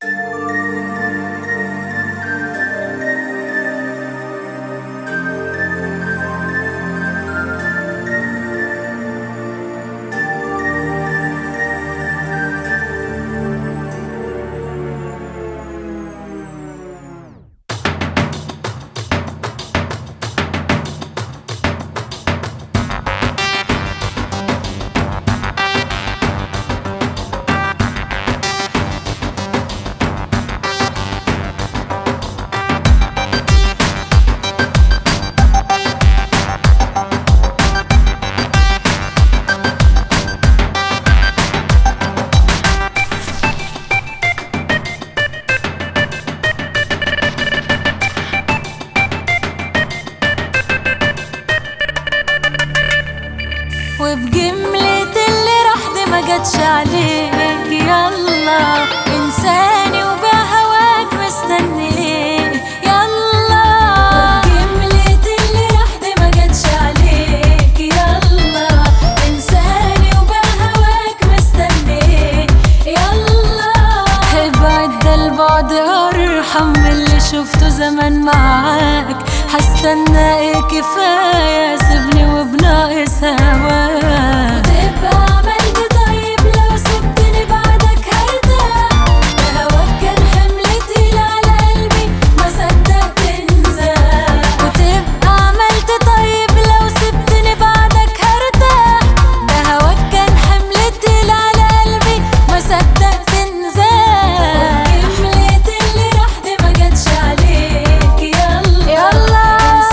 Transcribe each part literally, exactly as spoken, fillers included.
وبجملة اللي راح دي ما جاتش عليك، يلا انساني وبهواك مستنيك، يلا وبجملة اللي راح دي ما جاتش عليك، يلا انساني وبهواك مستنيك، يلا ابعد ده البعد ارحم من اللي شفته زمان معاك، هستنى ايه كفاية سيبني وبناقص هواك، وتبقى عملت طيب لو سبتني بعدك هرتاح، ده هواك كان حمل تقيل على قلبي ما صدقت انساك، وتبقى عملت طيب لو سبتني بعدك هرتاح، ده هواك كان حمل تقيل على قلبي ما صدقت انساك، وبجملة اللي راح دي ما جاتش عليك، يلا يلا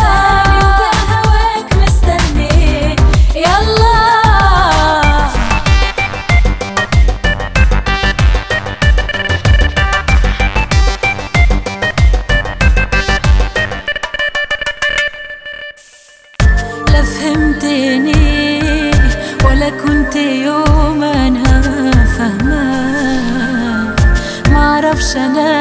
لا فهمتني ولا كنت يوم انا فاهمة، معرفش انا